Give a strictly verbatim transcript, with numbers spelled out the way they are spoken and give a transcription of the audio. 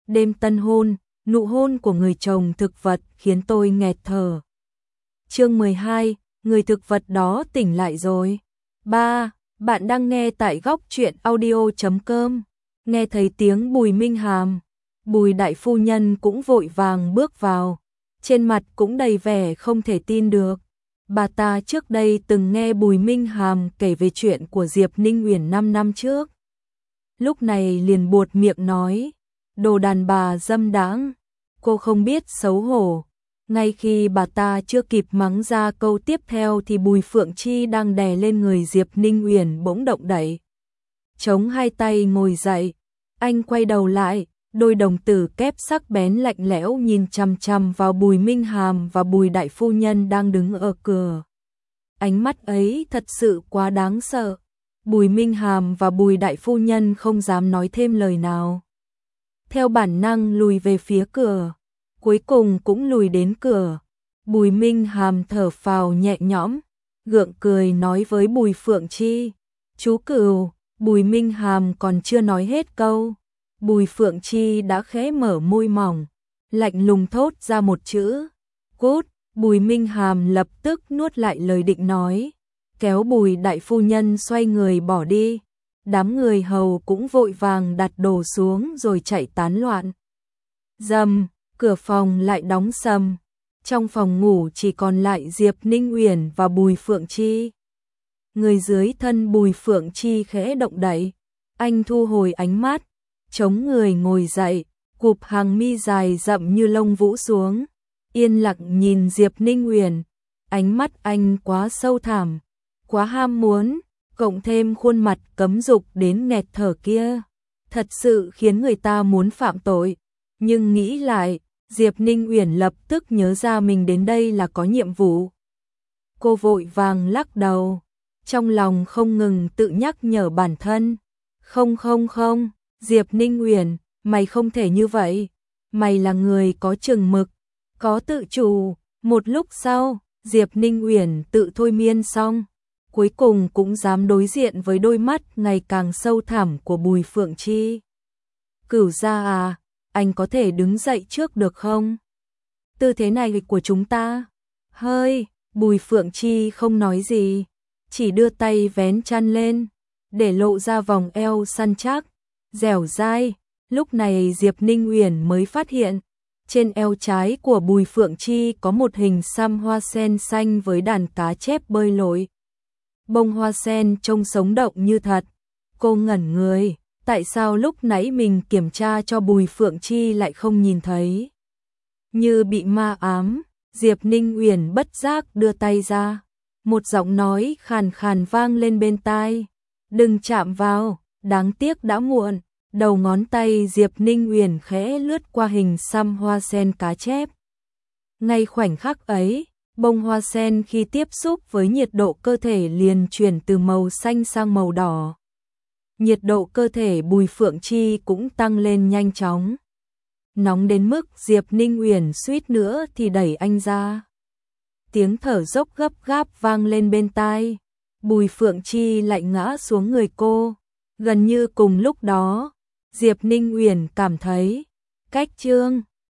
đêm tân hôn, nụ hôn của người chồng thực vật khiến tôi nghẹt thở. Chương mười hai, người thực vật đó tỉnh lại rồi. ba. Bạn đang nghe tại góc truyện audio chấm com. Nghe thấy tiếng Bùi Minh Hàm, Bùi đại phu nhân cũng vội vàng bước vào, trên mặt cũng đầy vẻ không thể tin được. Bà ta trước đây từng nghe Bùi Minh Hàm kể về chuyện của Diệp Ninh Uyển năm năm trước. Lúc này liền buột miệng nói, đồ đàn bà dâm đãng, cô không biết xấu hổ. Ngay khi bà ta chưa kịp mắng ra câu tiếp theo thì Bùi Phượng Chi đang đè lên người Diệp Ninh Uyển bỗng động đậy. Chống hai tay ngồi dậy, anh quay đầu lại, đôi đồng tử kép sắc bén lạnh lẽo nhìn chằm chằm vào Bùi Minh Hàm và Bùi đại phu nhân đang đứng ở cửa. Ánh mắt ấy thật sự quá đáng sợ. Bùi Minh Hàm và Bùi đại phu nhân không dám nói thêm lời nào. Theo bản năng lùi về phía cửa, cuối cùng cũng lùi đến cửa. Bùi Minh Hàm thở phào nhẹ nhõm, gượng cười nói với Bùi Phượng Chi, chú Cửu. Bùi Minh Hàm còn chưa nói hết câu, Bùi Phượng Chi đã khẽ mở môi mỏng, lạnh lùng thốt ra một chữ, cút. Bùi Minh Hàm lập tức nuốt lại lời định nói, kéo Bùi đại phu nhân xoay người bỏ đi. Đám người hầu cũng vội vàng đặt đồ xuống rồi chạy tán loạn. Rầm, cửa phòng lại đóng sầm. Trong phòng ngủ chỉ còn lại Diệp Ninh Uyển và Bùi Phượng Chi. Người dưới thân Bùi Phượng Chi khẽ động đậy, anh thu hồi ánh mắt, chống người ngồi dậy, cụp hàng mi dài rậm như lông vũ xuống, yên lặng nhìn Diệp Ninh Uyển. Ánh mắt anh quá sâu thẳm, quá ham muốn, cộng thêm khuôn mặt cấm dục đến nghẹt thở kia, thật sự khiến người ta muốn phạm tội. Nhưng nghĩ lại, Diệp Ninh Uyển lập tức nhớ ra mình đến đây là có nhiệm vụ. Cô vội vàng lắc đầu, trong lòng không ngừng tự nhắc nhở bản thân. Không không không, Diệp Ninh Uyển, mày không thể như vậy. Mày là người có chừng mực, có tự chủ. Một lúc sau, Diệp Ninh Uyển tự thôi miên xong, cuối cùng cũng dám đối diện với đôi mắt ngày càng sâu thẳm của Bùi Phượng Chi. Cửu gia à, anh có thể đứng dậy trước được không? Tư thế này của chúng ta. Hơi, Bùi Phượng Chi không nói gì, chỉ đưa tay vén chăn lên, để lộ ra vòng eo săn chắc, dẻo dai. Lúc này Diệp Ninh Uyển mới phát hiện, trên eo trái của Bùi Phượng Chi có một hình xăm hoa sen xanh với đàn cá chép bơi lội. Bông hoa sen trông sống động như thật. Cô ngẩn người, tại sao lúc nãy mình kiểm tra cho Bùi Phượng Chi lại không nhìn thấy? Như bị ma ám, Diệp Ninh Uyển bất giác đưa tay ra, một giọng nói khàn khàn vang lên bên tai, đừng chạm vào, đáng tiếc đã muộn. Đầu ngón tay Diệp Ninh Uyển khẽ lướt qua hình xăm hoa sen cá chép. Ngay khoảnh khắc ấy, bông hoa sen khi tiếp xúc với nhiệt độ cơ thể liền chuyển từ màu xanh sang màu đỏ. Nhiệt độ cơ thể Bùi Phượng Chi cũng tăng lên nhanh chóng. Nóng đến mức Diệp Ninh Uyển suýt nữa thì đẩy anh ra. Tiếng thở dốc gấp gáp vang lên bên tai. Bùi Phượng Chi lại ngã xuống người cô. Gần như cùng lúc đó, Diệp Ninh Uyển cảm thấy cách chương